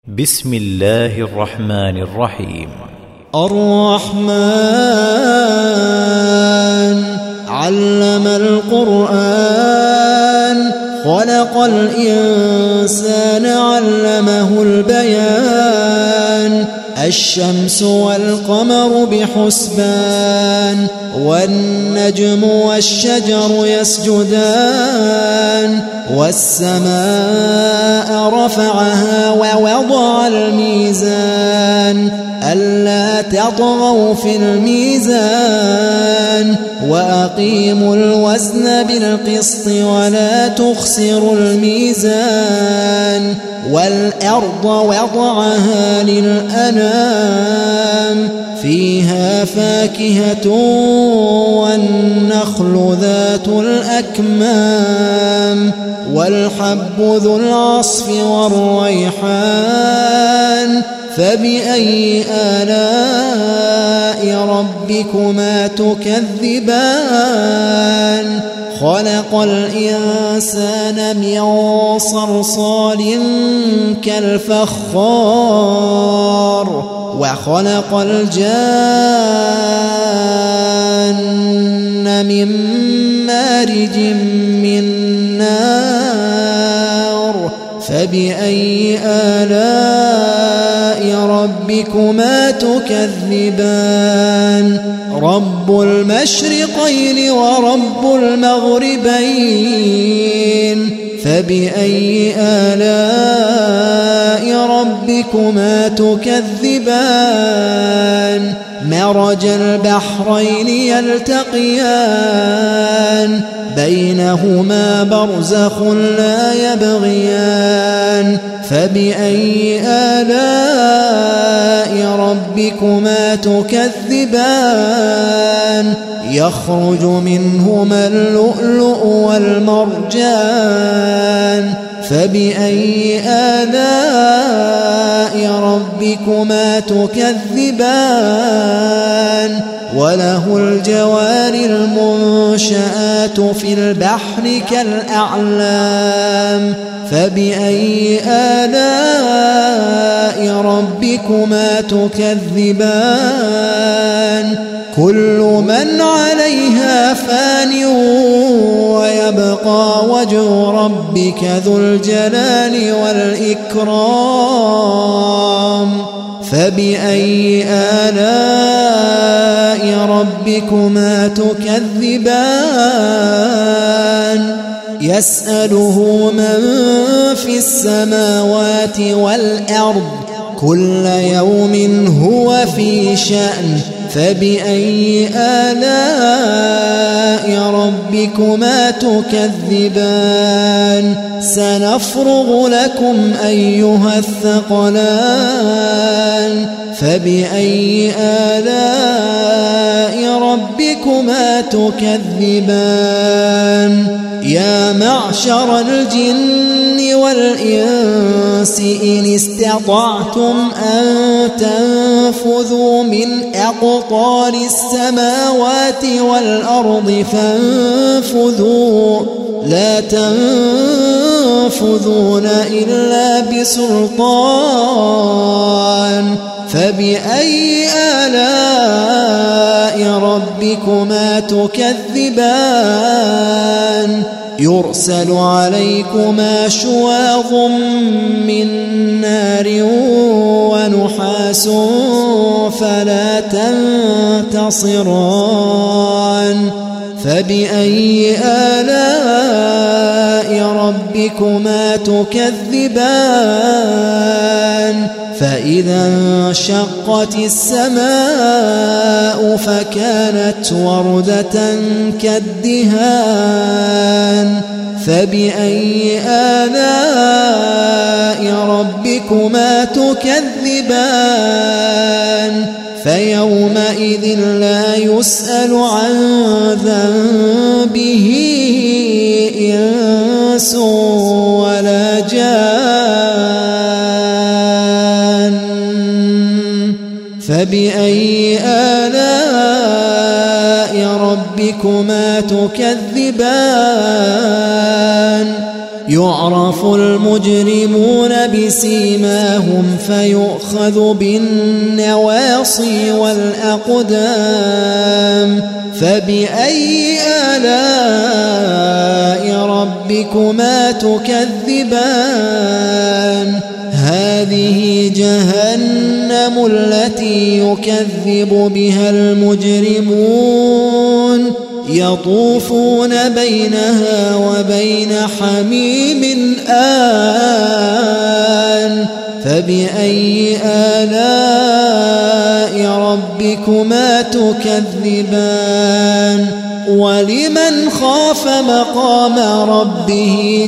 بسم الله الرحمن الرحيم. الرحمن علم القرآن خلق الإنسان علمه البيان الشمس والقمر بحسبان والنجم والشجر يسجدان والسماء رفعها ووضع الميزان ألا تطغوا في الميزان وأقيموا الوزن بالقسط ولا تخسروا الميزان والأرض وضعها للأنام فيها فاكهة والنخل ذات الأكمام والحب ذو العصف والريحان فبأي آلاء ربكما تكذبان خلق الإنسان من صلصال كالفخار وخلق الجان من مارج من نار فبأي آلاء ربكما تكذبان رب المشرقين ورب المغربين فبأي آلاء ربكما تكذبان مرج البحرين يلتقيان بينهما برزخ لا يبغيان فبأي آلاء ربكما تكذبان يخرج منهما اللؤلؤ والمرجان فبأي آلاء ربكما تكذبان وله الجوار المنشآت في البحر كالأعلام فبأي آلاء ربكما تكذبان كل من عليها فان ويبقى وجه ربك ذو الجلال والإكرام فبأي آلاء ربكما تكذبان يسأله من في السماوات والأرض كل يوم هو في شأن فبأي آلاء ربكما تكذبان سنفرغ لكم أيها الثقلان فبأي آلاء ربكما تكذبان يا معشر الجن والإنس إن استطعتم أن تنفذوا من أقطار السماوات والأرض فانفذوا لا تنفذون إلا بسلطان فبأي آلاء ربكما تكذبان يرسل عليكما شواظ من نار ونحاس فلا تنتصران فبأي آلاء ربكما تكذبان فإذا انشقت السماء فكانت وردة كالدهان فبأي آلاء ربكما تكذبان فيومئذ لا يسأل عن ذنبه إنس ولا جان فبأي آلاء ربكما تكذبان يعرف المجرمون بسيماهم فيؤخذ بالنواصي والأقدام فبأي آلاء ربكما تكذبان هذه جهنم التي يكذب بها المجرمون يطوفون بينها وبين حميم آن فبأي آلاء ربكما تكذبان ولمن خاف مقام ربه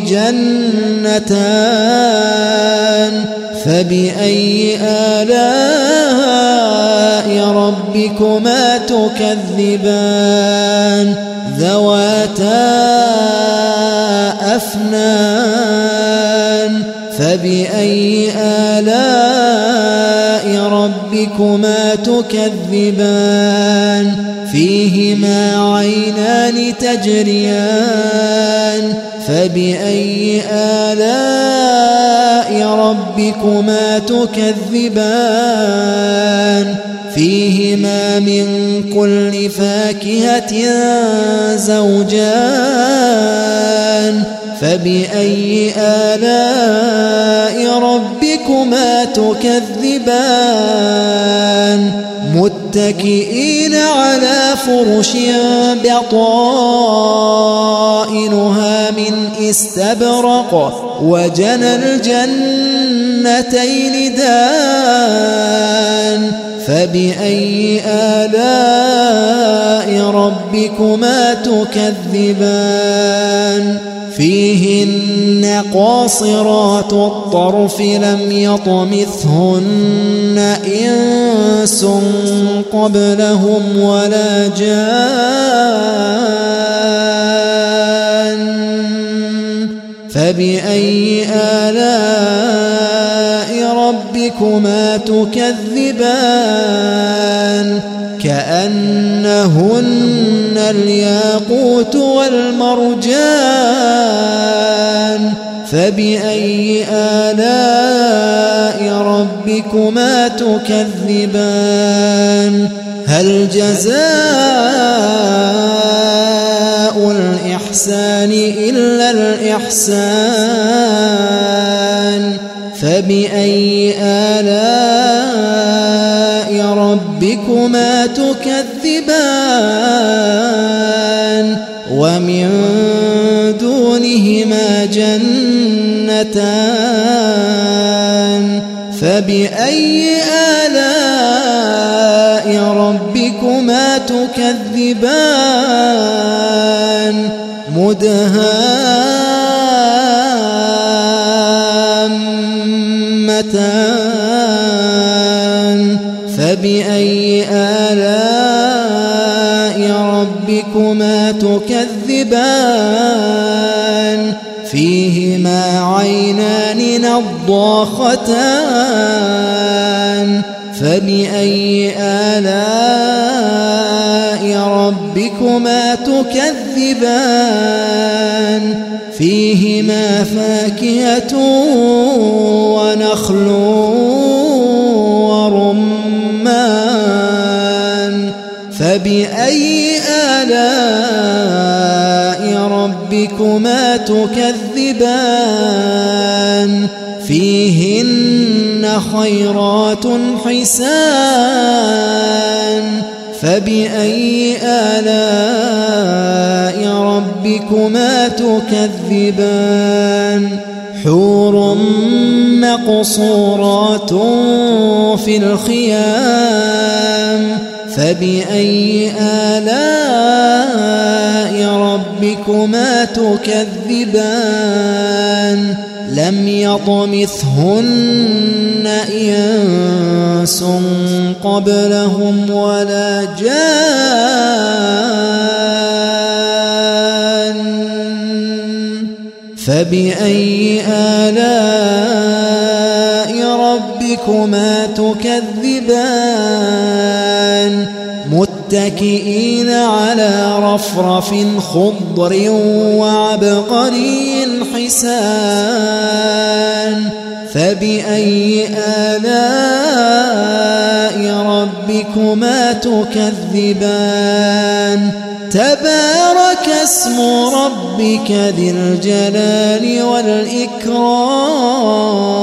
جنتان فبأي آلاء ربكما تكذبان ذواتا أفنان فبأي آلاء ربكما تكذبان فيهما عينان تجريان فبأي آلاء ربكما تكذبان فيهما من كل فاكهة زوجان فبأي آلاء ربكما تكذبان متكئين على فرش بطائنها من استبرق وجنى الجنتين دان فبأي آلاء ربكما تكذبان فيهن قاصرات الطرف لم يطمثهن إنس قبلهم ولا جان فبأي آلاء ربكما تكذبان كأنهن الياقوت والمرجان فبأي آلاء ربكما تكذبان هل جزاء الإحسان إلا الإحسان فبأي آلاء ربكما تكذبان ومن دونهما جنتان فبأي آلاء ربكما تكذبان مدهامتان فبأي آلاء ربكما تكذبان فيهما عينان نضاختان فبأي آلاء ربكما تكذبان فيهما فاكهة ونخل ورمان فبأي آلاء ربكما تكذبان فيهن خيرات حسان فبأي آلاء ربكما تكذبان حور مقصورات في الخيام فبأي آلاء ربكما تكذبان لم يطمثهن إنس قبلهم ولا جان فبأي آلاء ربكما تكذبان متكئين على رفرف خضر وعبقري والحسان فبأي آلاء ربكما تكذبان تبارك اسم ربك ذي الجلال والإكرام